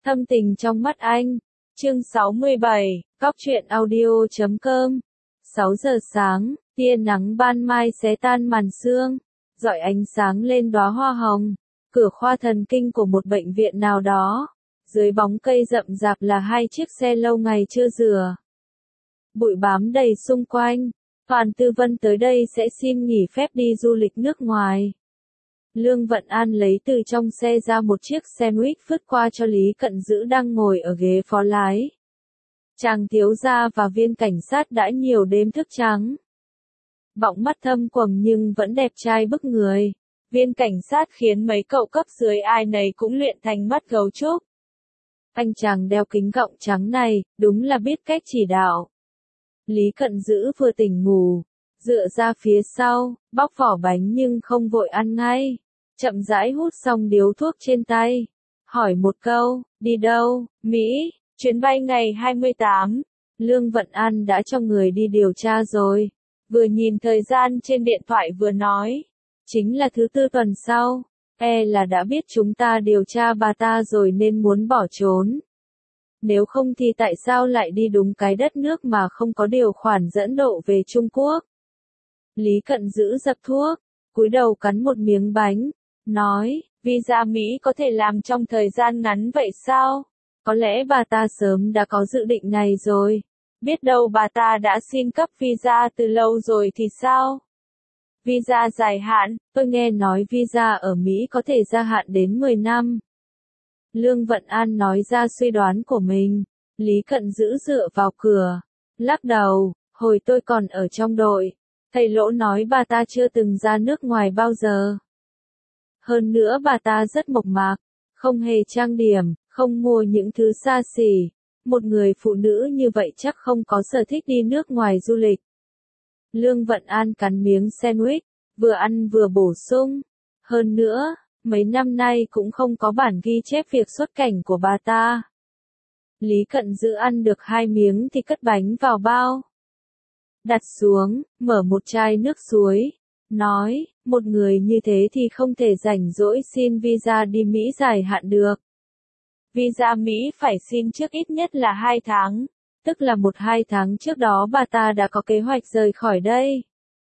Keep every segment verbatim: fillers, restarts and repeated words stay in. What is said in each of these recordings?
Thâm tình trong mắt anh. Chương sáu mươi bảy, Cóc truyện audio chấm com. sáu giờ sáng, tia nắng ban mai xé tan màn sương, rọi ánh sáng lên đóa hoa hồng. Cửa khoa thần kinh của một bệnh viện nào đó. Dưới bóng cây rậm rạp là hai chiếc xe lâu ngày chưa rửa. Bụi bám đầy xung quanh. Toàn Tư Vân tới đây sẽ xin nghỉ phép đi du lịch nước ngoài. Lương Vận An lấy từ trong xe ra một chiếc sandwich vứt qua cho Lý Cận Dữ đang ngồi ở ghế phó lái. Chàng thiếu gia và viên cảnh sát đã nhiều đêm thức trắng. Bọng mắt thâm quầng nhưng vẫn đẹp trai bức người. Viên cảnh sát khiến mấy cậu cấp dưới ai nấy cũng luyện thành mắt gấu trúc. Anh chàng đeo kính gọng trắng này, đúng là biết cách chỉ đạo. Lý Cận Dữ vừa tỉnh ngủ, dựa ra phía sau, bóc vỏ bánh nhưng không vội ăn ngay. Chậm rãi hút xong điếu thuốc trên tay. Hỏi một câu, đi đâu, Mỹ, chuyến bay ngày hai mươi tám. Lương Vận An đã cho người đi điều tra rồi. Vừa nhìn thời gian trên điện thoại vừa nói. Chính là thứ tư tuần sau. E là đã biết chúng ta điều tra bà ta rồi nên muốn bỏ trốn. Nếu không thì tại sao lại đi đúng cái đất nước mà không có điều khoản dẫn độ về Trung Quốc? Lý Cận Dữ dập thuốc, cúi đầu cắn một miếng bánh, nói, visa Mỹ có thể làm trong thời gian ngắn vậy sao? Có lẽ bà ta sớm đã có dự định này rồi. Biết đâu bà ta đã xin cấp visa từ lâu rồi thì sao? Visa dài hạn, tôi nghe nói visa ở Mỹ có thể gia hạn đến mười năm. Lương Vận An nói ra suy đoán của mình. Lý Cận Dữ dựa vào cửa, lắc đầu, hồi tôi còn ở trong đội. Thầy Lỗ nói bà ta chưa từng ra nước ngoài bao giờ. Hơn nữa bà ta rất mộc mạc, không hề trang điểm, không mua những thứ xa xỉ. Một người phụ nữ như vậy chắc không có sở thích đi nước ngoài du lịch. Lương Vận An cắn miếng sandwich, vừa ăn vừa bổ sung. Hơn nữa, mấy năm nay cũng không có bản ghi chép việc xuất cảnh của bà ta. Lý Cận Dữ ăn được hai miếng thì cất bánh vào bao. Đặt xuống, mở một chai nước suối. Nói, một người như thế thì không thể rảnh rỗi xin visa đi Mỹ dài hạn được. Visa Mỹ phải xin trước ít nhất là hai tháng. Tức là một hai tháng trước đó bà ta đã có kế hoạch rời khỏi đây.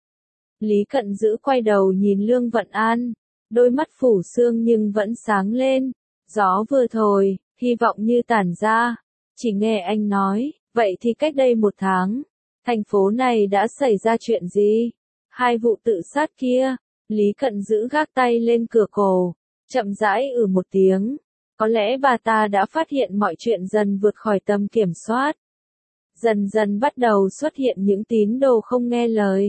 Lý Cận Dữ quay đầu nhìn Lương Vận An. Đôi mắt phủ sương nhưng vẫn sáng lên. Gió vừa thổi, hy vọng như tản ra. Chỉ nghe anh nói, vậy thì cách đây một tháng, thành phố này đã xảy ra chuyện gì? Hai vụ tự sát kia. Lý Cận Dữ gác tay lên cửa cổ, chậm rãi ừ một tiếng. Có lẽ bà ta đã phát hiện mọi chuyện dần vượt khỏi tầm kiểm soát. Dần dần bắt đầu xuất hiện những tín đồ không nghe lời.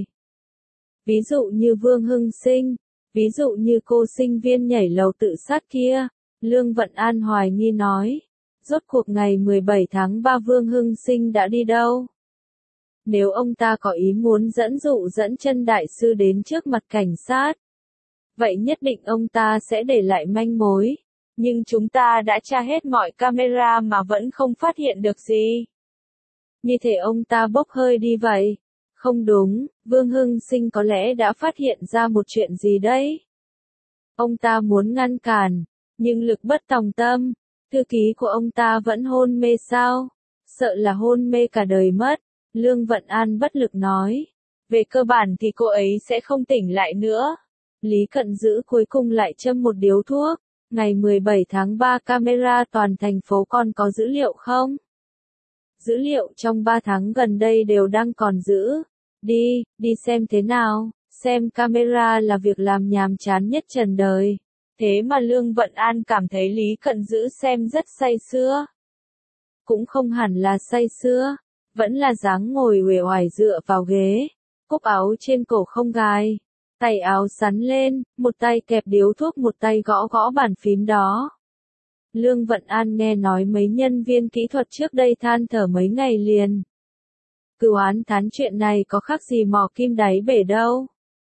Ví dụ như Vương Hưng Sinh, ví dụ như cô sinh viên nhảy lầu tự sát kia. Lương Vận An hoài nghi nói, rốt cuộc ngày mười bảy tháng ba Vương Hưng Sinh đã đi đâu? Nếu ông ta có ý muốn dẫn dụ dẫn chân đại sư đến trước mặt cảnh sát, vậy nhất định ông ta sẽ để lại manh mối. Nhưng chúng ta đã tra hết mọi camera mà vẫn không phát hiện được gì. Như thể ông ta bốc hơi đi vậy. Không đúng, Vương Hưng Sinh có lẽ đã phát hiện ra một chuyện gì đấy. Ông ta muốn ngăn cản, nhưng lực bất tòng tâm. Thư ký của ông ta vẫn hôn mê sao? Sợ là hôn mê cả đời mất. Lương Vận An bất lực nói. Về cơ bản thì cô ấy sẽ không tỉnh lại nữa. Lý Cận Dữ cuối cùng lại châm một điếu thuốc. Ngày mười bảy tháng ba camera toàn thành phố còn có dữ liệu không? Dữ liệu trong ba tháng gần đây đều đang còn giữ. Đi, đi xem thế nào. Xem camera là việc làm nhàm chán nhất trần đời. Thế mà Lương Vận An cảm thấy Lý Cận Dữ xem rất say sưa. Cũng không hẳn là say sưa, vẫn là dáng ngồi uể oải dựa vào ghế, cúc áo trên cổ không gài, tay áo sắn lên, một tay kẹp điếu thuốc một tay gõ gõ bàn phím đó. Lương Vận An nghe nói mấy nhân viên kỹ thuật trước đây than thở mấy ngày liền. Cửu án thán chuyện này có khác gì mò kim đáy bể đâu.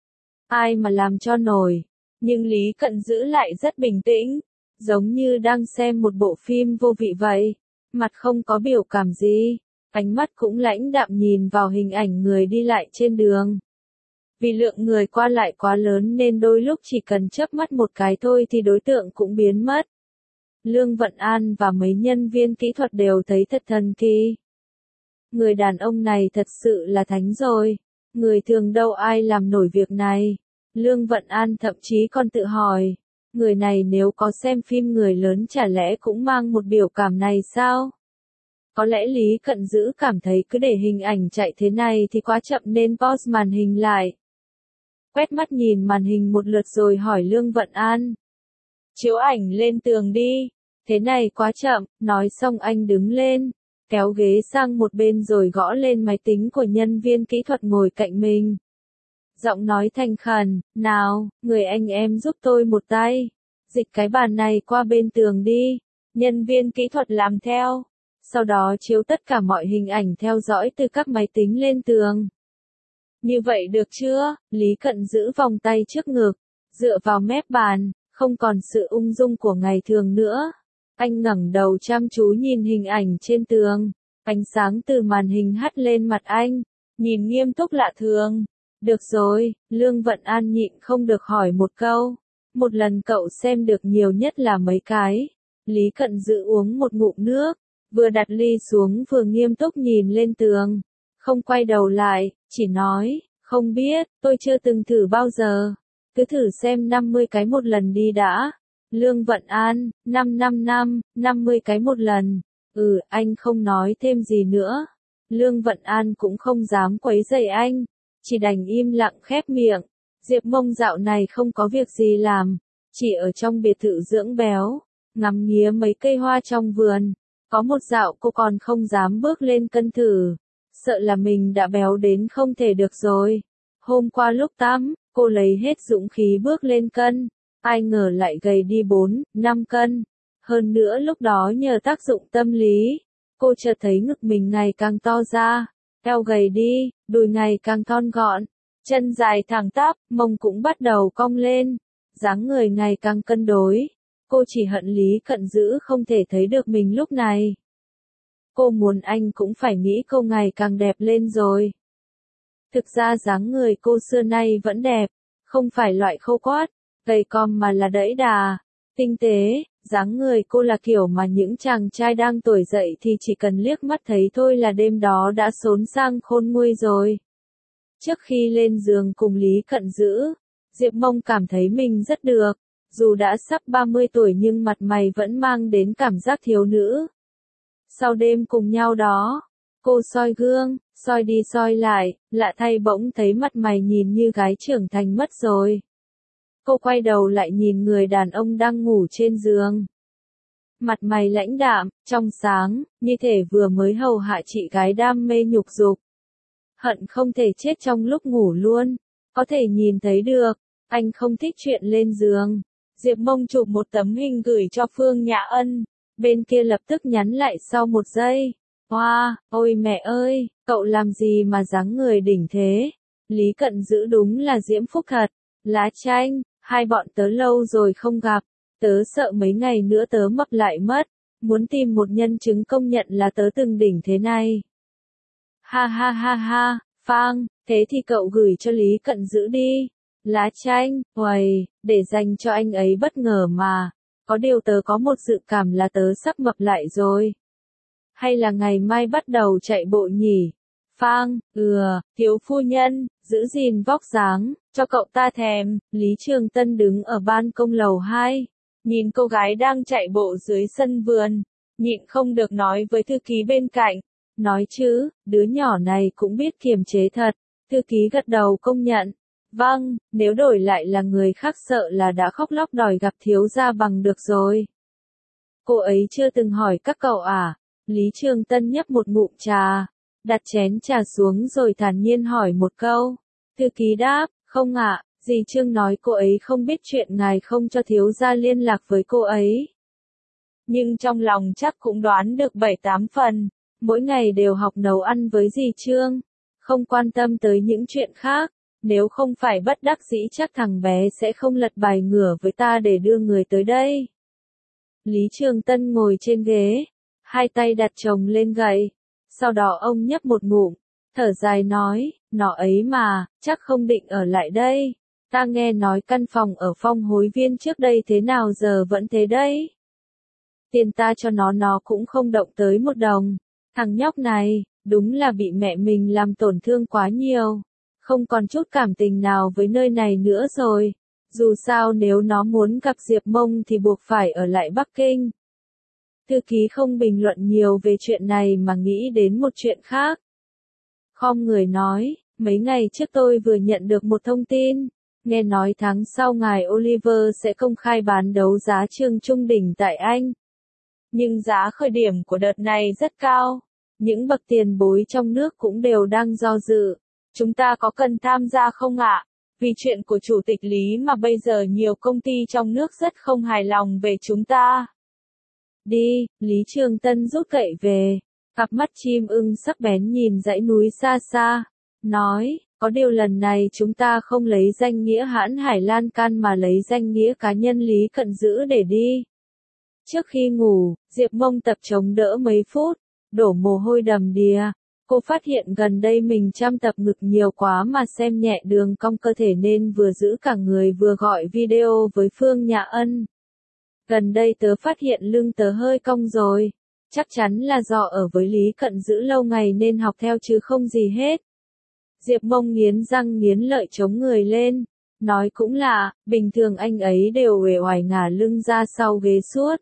Ai mà làm cho nổi. Nhưng Lý Cận Dữ lại rất bình tĩnh, giống như đang xem một bộ phim vô vị vậy. Mặt không có biểu cảm gì, ánh mắt cũng lãnh đạm nhìn vào hình ảnh người đi lại trên đường. Vì lượng người qua lại quá lớn nên đôi lúc chỉ cần chớp mắt một cái thôi thì đối tượng cũng biến mất. Lương Vận An và mấy nhân viên kỹ thuật đều thấy thật thần kỳ. Người đàn ông này thật sự là thánh rồi. Người thường đâu ai làm nổi việc này. Lương Vận An thậm chí còn tự hỏi, người này nếu có xem phim người lớn chả lẽ cũng mang một biểu cảm này sao? Có lẽ Lý Cận Dữ cảm thấy cứ để hình ảnh chạy thế này thì quá chậm nên pause màn hình lại. Quét mắt nhìn màn hình một lượt rồi hỏi Lương Vận An. Chiếu ảnh lên tường đi. Thế này quá chậm, nói xong anh đứng lên, kéo ghế sang một bên rồi gõ lên máy tính của nhân viên kỹ thuật ngồi cạnh mình. Giọng nói thành khẩn, nào, người anh em giúp tôi một tay. Dịch cái bàn này qua bên tường đi. Nhân viên kỹ thuật làm theo. Sau đó chiếu tất cả mọi hình ảnh theo dõi từ các máy tính lên tường. Như vậy được chưa? Lý Cận giữ vòng tay trước ngực, dựa vào mép bàn, không còn sự ung dung của ngày thường nữa. Anh ngẩng đầu chăm chú nhìn hình ảnh trên tường. Ánh sáng từ màn hình hắt lên mặt anh, nhìn nghiêm túc lạ thường. Được rồi, Lương Vận An nhịn không được hỏi một câu. Một lần cậu xem được nhiều nhất là mấy cái. Lý Cận giữ uống một ngụm nước, vừa đặt ly xuống vừa nghiêm túc nhìn lên tường. Không quay đầu lại, chỉ nói, không biết, tôi chưa từng thử bao giờ. Cứ thử xem năm mươi cái một lần đi đã. Lương Vận An, năm năm năm, năm mươi cái một lần. Ừ, anh không nói thêm gì nữa. Lương Vận An cũng không dám quấy rầy anh, chỉ đành im lặng khép miệng. Diệp Mông dạo này không có việc gì làm, chỉ ở trong biệt thự dưỡng béo, ngắm nghía mấy cây hoa trong vườn. Có một dạo cô còn không dám bước lên cân thử, sợ là mình đã béo đến không thể được rồi. Hôm qua lúc tắm, cô lấy hết dũng khí bước lên cân, ai ngờ lại gầy đi bốn, năm cân. Hơn nữa lúc đó nhờ tác dụng tâm lý, cô chợt thấy ngực mình ngày càng to ra, eo gầy đi, đùi ngày càng thon gọn, chân dài thẳng tắp, mông cũng bắt đầu cong lên, dáng người ngày càng cân đối. Cô chỉ hận Lý Cận Dữ không thể thấy được mình lúc này. Cô muốn anh cũng phải nghĩ cô ngày càng đẹp lên rồi. Thực ra dáng người cô xưa nay vẫn đẹp, không phải loại khô quát, gầy còm mà là đẫy đà, tinh tế. Dáng người cô là kiểu mà những chàng trai đang tuổi dậy thì chỉ cần liếc mắt thấy thôi là đêm đó đã xốn sang khôn nguôi rồi. Trước khi lên giường cùng Lý Cận Dữ, Diệp Mông cảm thấy mình rất được. Dù đã sắp ba mươi tuổi nhưng mặt mày vẫn mang đến cảm giác thiếu nữ. Sau đêm cùng nhau đó, cô soi gương, soi đi soi lại, lạ thay bỗng thấy mặt mày nhìn như gái trưởng thành mất rồi. Cô quay đầu lại nhìn người đàn ông đang ngủ trên giường. Mặt mày lãnh đạm, trong sáng, như thể vừa mới hầu hạ chị gái đam mê nhục dục. Hận không thể chết trong lúc ngủ luôn. Có thể nhìn thấy được, anh không thích chuyện lên giường. Diệp Mông chụp một tấm hình gửi cho Phương Nhã Ân, bên kia lập tức nhắn lại sau một giây. Hoa, wow, ôi mẹ ơi, cậu làm gì mà dáng người đỉnh thế? Lý Cận Dữ đúng là diễm phúc thật. Lá chanh, hai bọn tớ lâu rồi không gặp, tớ sợ mấy ngày nữa tớ mập lại mất, muốn tìm một nhân chứng công nhận là tớ từng đỉnh thế này. Ha ha ha ha, Phang, thế thì cậu gửi cho Lý Cận Dữ đi. Lá chanh, uầy, để dành cho anh ấy bất ngờ mà. Có điều tớ có một dự cảm là tớ sắp mập lại rồi. Hay là ngày mai bắt đầu chạy bộ nhỉ? Phang, ừa, thiếu phu nhân, giữ gìn vóc dáng, cho cậu ta thèm. Lý Trường Tân đứng ở ban công lầu hai, nhìn cô gái đang chạy bộ dưới sân vườn, nhịn không được nói với thư ký bên cạnh. Nói chứ, đứa nhỏ này cũng biết kiềm chế thật. Thư ký gật đầu công nhận. Vâng, nếu đổi lại là người khác sợ là đã khóc lóc đòi gặp thiếu gia bằng được rồi. Cô ấy chưa từng hỏi các cậu à? Lý Trường Tân nhấp một ngụm trà, đặt chén trà xuống rồi thản nhiên hỏi một câu. Thư ký đáp, không ạ, dì Trương nói cô ấy không biết chuyện ngài không cho thiếu gia liên lạc với cô ấy. Nhưng trong lòng chắc cũng đoán được bảy tám phần, mỗi ngày đều học nấu ăn với dì Trương, không quan tâm tới những chuyện khác. Nếu không phải bất đắc dĩ chắc thằng bé sẽ không lật bài ngửa với ta để đưa người tới đây. Lý Trường Tân ngồi trên ghế, hai tay đặt chồng lên gậy. Sau đó ông nhấp một ngụm, thở dài nói, nó ấy mà, chắc không định ở lại đây. Ta nghe nói căn phòng ở Phong Hối Viên trước đây thế nào giờ vẫn thế đấy. Tiền ta cho nó nó cũng không động tới một đồng. Thằng nhóc này, đúng là bị mẹ mình làm tổn thương quá nhiều. Không còn chút cảm tình nào với nơi này nữa rồi. Dù sao nếu nó muốn gặp Diệp Mông thì buộc phải ở lại Bắc Kinh. Thư ký không bình luận nhiều về chuyện này mà nghĩ đến một chuyện khác. Khom người nói, mấy ngày trước tôi vừa nhận được một thông tin. Nghe nói tháng sau ngài Oliver sẽ công khai bán đấu giá trường trung đỉnh tại Anh. Nhưng giá khởi điểm của đợt này rất cao. Những bậc tiền bối trong nước cũng đều đang do dự. Chúng ta có cần tham gia không ạ? Vì chuyện của Chủ tịch Lý mà bây giờ nhiều công ty trong nước rất không hài lòng về chúng ta. Đi, Lý Trường Tân rút gậy về. Cặp mắt chim ưng sắc bén nhìn dãy núi xa xa. Nói, có điều lần này chúng ta không lấy danh nghĩa hãn Hải Lan Can mà lấy danh nghĩa cá nhân Lý Cận Dữ để đi. Trước khi ngủ, Diệp Mông tập chống đỡ mấy phút, đổ mồ hôi đầm đìa. Cô phát hiện gần đây mình chăm tập ngực nhiều quá mà xem nhẹ đường cong cơ thể nên vừa giữ cả người vừa gọi video với Phương Nhã Ân. Gần đây tớ phát hiện lưng tớ hơi cong rồi. Chắc chắn là do ở với Lý Cận Dữ lâu ngày nên học theo chứ không gì hết. Diệp Mông nghiến răng nghiến lợi chống người lên. Nói cũng lạ, bình thường anh ấy đều uể oải ngả lưng ra sau ghế suốt.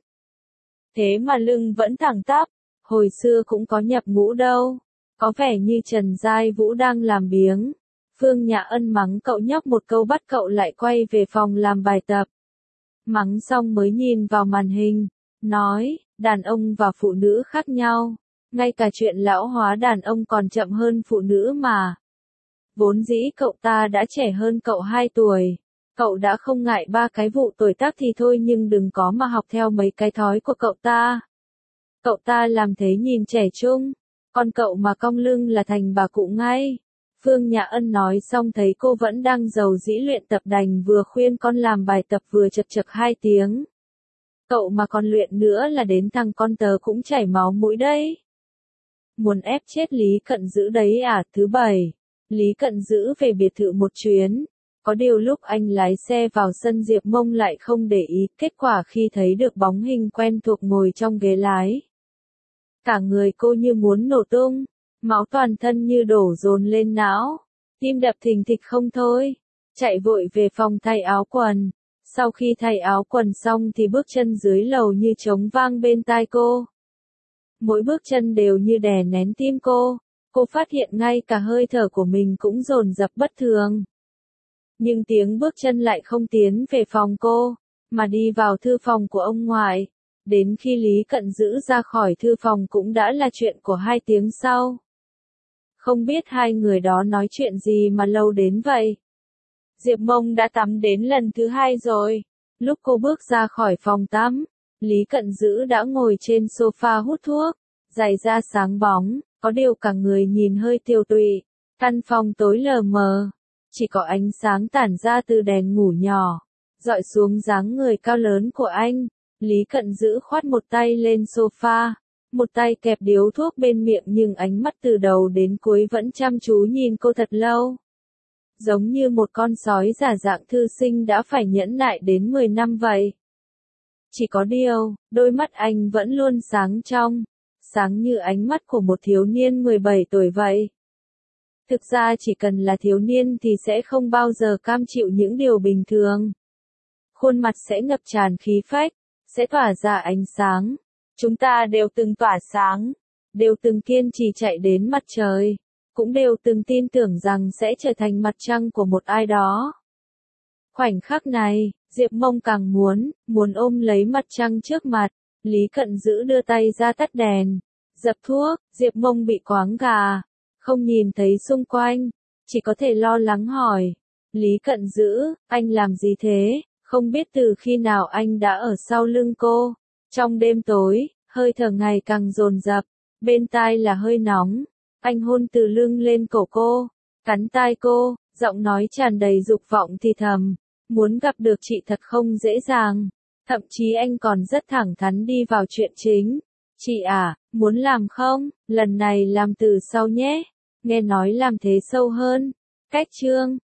Thế mà lưng vẫn thẳng tắp. Hồi xưa cũng có nhập ngũ đâu. Có vẻ như Trần Giai Vũ đang làm biếng. Phương Nhã Ân mắng cậu nhóc một câu bắt cậu lại quay về phòng làm bài tập. Mắng xong mới nhìn vào màn hình. Nói, đàn ông và phụ nữ khác nhau. Ngay cả chuyện lão hóa đàn ông còn chậm hơn phụ nữ mà. Vốn dĩ cậu ta đã trẻ hơn cậu hai tuổi. Cậu đã không ngại ba cái vụ tuổi tác thì thôi nhưng đừng có mà học theo mấy cái thói của cậu ta. Cậu ta làm thế nhìn trẻ trung. Còn cậu mà cong lưng là thành bà cụ ngay. Phương Nhã Ân nói xong thấy cô vẫn đang giàu dĩ luyện tập đành vừa khuyên con làm bài tập vừa chật chật hai tiếng. Cậu mà còn luyện nữa là đến thằng con tớ cũng chảy máu mũi đấy. Muốn ép chết Lý Cận Dữ đấy à? Thứ bảy, Lý Cận Dữ về biệt thự một chuyến. Có điều lúc anh lái xe vào sân Diệp Mông lại không để ý, kết quả khi thấy được bóng hình quen thuộc ngồi trong ghế lái. Cả người cô như muốn nổ tung, máu toàn thân như đổ dồn lên não, tim đập thình thịch không thôi, chạy vội về phòng thay áo quần. Sau khi thay áo quần xong thì bước chân dưới lầu như trống vang bên tai cô. Mỗi bước chân đều như đè nén tim cô, cô phát hiện ngay cả hơi thở của mình cũng dồn dập bất thường. Nhưng tiếng bước chân lại không tiến về phòng cô, mà đi vào thư phòng của ông ngoại. Đến khi Lý Cận Dữ ra khỏi thư phòng cũng đã là chuyện của hai tiếng sau. Không biết hai người đó nói chuyện gì mà lâu đến vậy. Diệp Mông đã tắm đến lần thứ hai rồi. Lúc cô bước ra khỏi phòng tắm, Lý Cận Dữ đã ngồi trên sofa hút thuốc, giày da sáng bóng, có điều cả người nhìn hơi tiều tụy. Căn phòng tối lờ mờ, chỉ có ánh sáng tản ra từ đèn ngủ nhỏ, dọi xuống dáng người cao lớn của anh. Lý Cận Dữ khoát một tay lên sofa, một tay kẹp điếu thuốc bên miệng nhưng ánh mắt từ đầu đến cuối vẫn chăm chú nhìn cô thật lâu. Giống như một con sói giả dạng thư sinh đã phải nhẫn nại đến mười năm vậy. Chỉ có điều, đôi mắt anh vẫn luôn sáng trong, sáng như ánh mắt của một thiếu niên mười bảy tuổi vậy. Thực ra chỉ cần là thiếu niên thì sẽ không bao giờ cam chịu những điều bình thường. Khuôn mặt sẽ ngập tràn khí phách, sẽ tỏa ra ánh sáng. Chúng ta đều từng tỏa sáng, đều từng kiên trì chạy đến mặt trời, cũng đều từng tin tưởng rằng sẽ trở thành mặt trăng của một ai đó. Khoảnh khắc này, Diệp Mông càng muốn, muốn ôm lấy mặt trăng trước mặt. Lý Cận Dữ đưa tay ra tắt đèn, dập thuốc. Diệp Mông bị choáng gà, không nhìn thấy xung quanh, chỉ có thể lo lắng hỏi. Lý Cận Dữ, anh làm gì thế? Không biết từ khi nào anh đã ở sau lưng cô. Trong đêm tối, hơi thở ngày càng dồn dập, bên tai là hơi nóng. Anh hôn từ lưng lên cổ cô, cắn tai cô, giọng nói tràn đầy dục vọng thì thầm. Muốn gặp được chị thật không dễ dàng. Thậm chí anh còn rất thẳng thắn đi vào chuyện chính. Chị à, muốn làm không? Lần này làm từ sau nhé. Nghe nói làm thế sâu hơn. Cách chương